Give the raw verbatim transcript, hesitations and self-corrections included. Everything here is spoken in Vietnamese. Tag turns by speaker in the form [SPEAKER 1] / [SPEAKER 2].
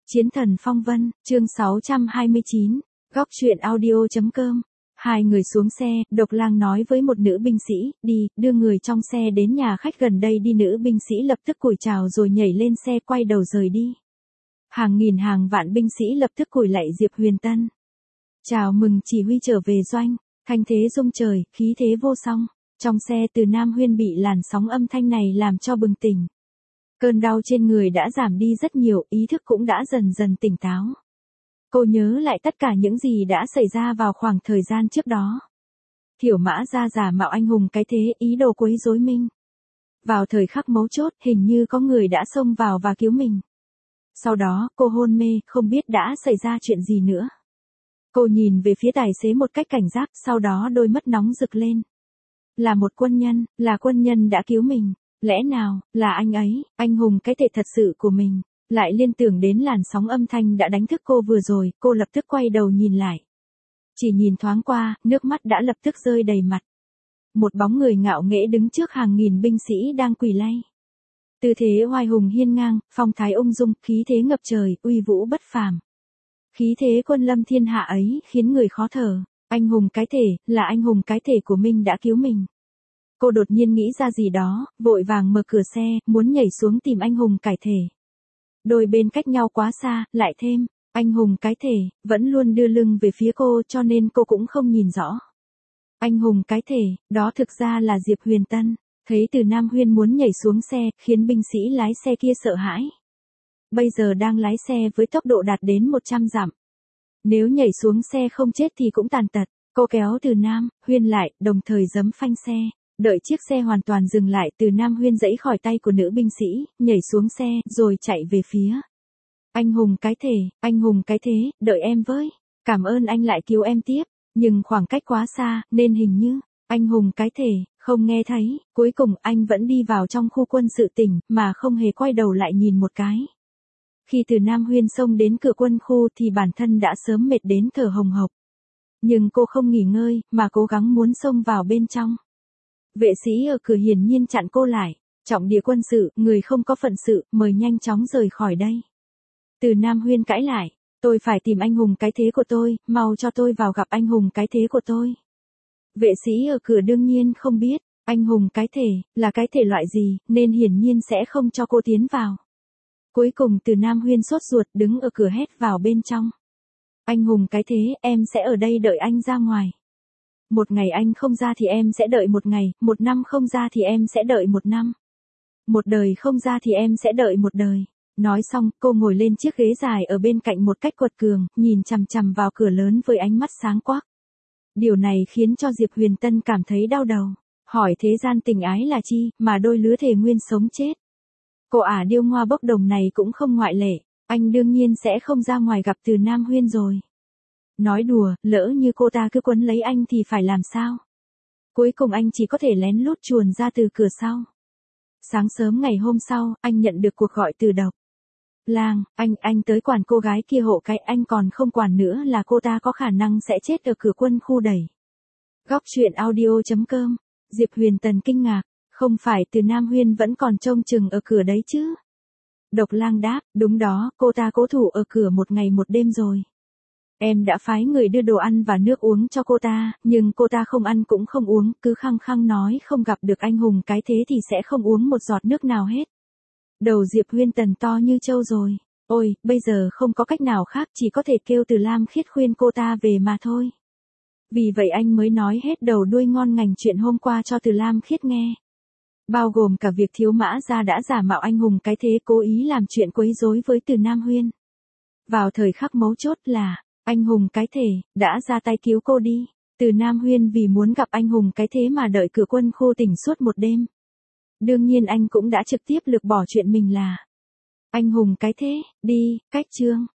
[SPEAKER 1] Chiến thần phong vân, chương sáu trăm hai mươi chín, góc truyện audio.com. Hai người xuống xe, Độc Lang nói với một nữ binh sĩ, đi, đưa người trong xe đến nhà khách gần đây đi. Nữ binh sĩ lập tức cúi chào rồi nhảy lên xe quay đầu rời đi. Hàng nghìn hàng vạn binh sĩ lập tức cúi lạy Diệp Huyền Tân. Chào mừng chỉ huy trở về doanh, thanh thế rung trời, khí thế vô song. Trong xe Từ Nam Huyên bị làn sóng âm thanh này làm cho bừng tỉnh. Cơn đau trên người đã giảm đi rất nhiều, ý thức cũng đã dần dần tỉnh táo. Cô nhớ lại tất cả những gì đã xảy ra vào khoảng thời gian trước đó. Thiểu Mã ra giả mạo anh hùng cái thế, ý đồ quấy rối mình. Vào thời khắc mấu chốt, hình như có người đã xông vào và cứu mình. Sau đó, cô hôn mê, không biết đã xảy ra chuyện gì nữa. Cô nhìn về phía tài xế một cách cảnh giác, sau đó đôi mắt nóng rực lên. Là một quân nhân, là quân nhân đã cứu mình. Lẽ nào, là anh ấy, anh hùng cái thể thật sự của mình. Lại liên tưởng đến làn sóng âm thanh đã đánh thức cô vừa rồi, cô lập tức quay đầu nhìn lại. Chỉ nhìn thoáng qua, nước mắt đã lập tức rơi đầy mặt. Một bóng người ngạo nghễ đứng trước hàng nghìn binh sĩ đang quỳ lạy. Tư thế oai hùng hiên ngang, phong thái ung dung, khí thế ngập trời, uy vũ bất phàm. Khí thế quân lâm thiên hạ ấy khiến người khó thở. Anh hùng cái thể, là anh hùng cái thể của mình đã cứu mình. Cô đột nhiên nghĩ ra gì đó, vội vàng mở cửa xe, muốn nhảy xuống tìm anh hùng cái thể. Đôi bên cách nhau quá xa, lại thêm, anh hùng cái thể, vẫn luôn đưa lưng về phía cô cho nên cô cũng không nhìn rõ. Anh hùng cái thể, đó thực ra là Diệp Huyền Tân. Thấy Từ Nam Huyên muốn nhảy xuống xe, khiến binh sĩ lái xe kia sợ hãi. Bây giờ đang lái xe với tốc độ đạt đến một trăm dặm. Nếu nhảy xuống xe không chết thì cũng tàn tật. Cô kéo Từ Nam Huyên lại, đồng thời giấm phanh xe. Đợi chiếc xe hoàn toàn dừng lại, Từ Nam Huyên giãy khỏi tay của nữ binh sĩ, nhảy xuống xe, rồi chạy về phía. Anh hùng cái thể, anh hùng cái thế, đợi em với. Cảm ơn anh lại cứu em tiếp. Nhưng khoảng cách quá xa, nên hình như, anh hùng cái thể, không nghe thấy. Cuối cùng anh vẫn đi vào trong khu quân sự tỉnh, mà không hề quay đầu lại nhìn một cái. Khi Từ Nam Huyên xông đến cửa quân khu thì bản thân đã sớm mệt đến thở hồng hộc. Nhưng cô không nghỉ ngơi, mà cố gắng muốn xông vào bên trong. Vệ sĩ ở cửa hiển nhiên chặn cô lại. Trọng địa quân sự, người không có phận sự, mời nhanh chóng rời khỏi đây. Từ Nam Huyên cãi lại. Tôi phải tìm anh hùng cái thế của tôi, mau cho tôi vào gặp anh hùng cái thế của tôi. Vệ sĩ ở cửa đương nhiên không biết, anh hùng cái thể, là cái thể loại gì, nên hiển nhiên sẽ không cho cô tiến vào. Cuối cùng Từ Nam Huyên sốt ruột đứng ở cửa hét vào bên trong. Anh hùng cái thế, em sẽ ở đây đợi anh ra ngoài. Một ngày anh không ra thì em sẽ đợi một ngày, một năm không ra thì em sẽ đợi một năm. Một đời không ra thì em sẽ đợi một đời. Nói xong, cô ngồi lên chiếc ghế dài ở bên cạnh một cách quật cường, nhìn chằm chằm vào cửa lớn với ánh mắt sáng quắc. Điều này khiến cho Diệp Huyền Tân cảm thấy đau đầu. Hỏi thế gian tình ái là chi, mà đôi lứa thề nguyên sống chết. Cô ả điêu ngoa bốc đồng này cũng không ngoại lệ. Anh đương nhiên sẽ không ra ngoài gặp Từ Nam Huyên rồi. Nói đùa, lỡ như cô ta cứ quấn lấy anh thì phải làm sao? Cuối cùng anh chỉ có thể lén lút chuồn ra từ cửa sau. Sáng sớm ngày hôm sau, anh nhận được cuộc gọi từ Độc Lang, anh, anh tới quản cô gái kia hộ cái, anh còn không quản nữa là cô ta có khả năng sẽ chết ở cửa quân khu đẩy. Góc truyện audio.com, Diệp Huyền Tần kinh ngạc, không phải Từ Nam Huyên vẫn còn trông chừng ở cửa đấy chứ? Độc Lang đáp, đúng đó, cô ta cố thủ ở cửa một ngày một đêm rồi. Em đã phái người đưa đồ ăn và nước uống cho cô ta, nhưng cô ta không ăn cũng không uống, cứ khăng khăng nói không gặp được anh hùng cái thế thì sẽ không uống một giọt nước nào hết. Đầu Diệp Huyền Tần to như trâu rồi. Ôi, bây giờ không có cách nào khác, chỉ có thể kêu Từ Lam Khiết khuyên cô ta về mà thôi. Vì vậy anh mới nói hết đầu đuôi ngon ngành chuyện hôm qua cho Từ Lam Khiết nghe. Bao gồm cả việc Thiếu Mã gia đã giả mạo anh hùng cái thế cố ý làm chuyện quấy rối với Từ Nam Huyên. Vào thời khắc mấu chốt là, anh hùng cái thể, đã ra tay cứu cô đi. Từ Nam Huyên vì muốn gặp anh hùng cái thế mà đợi cửa quân khu tỉnh suốt một đêm. Đương nhiên anh cũng đã trực tiếp lược bỏ chuyện mình là anh hùng cái thế, đi, cách chương.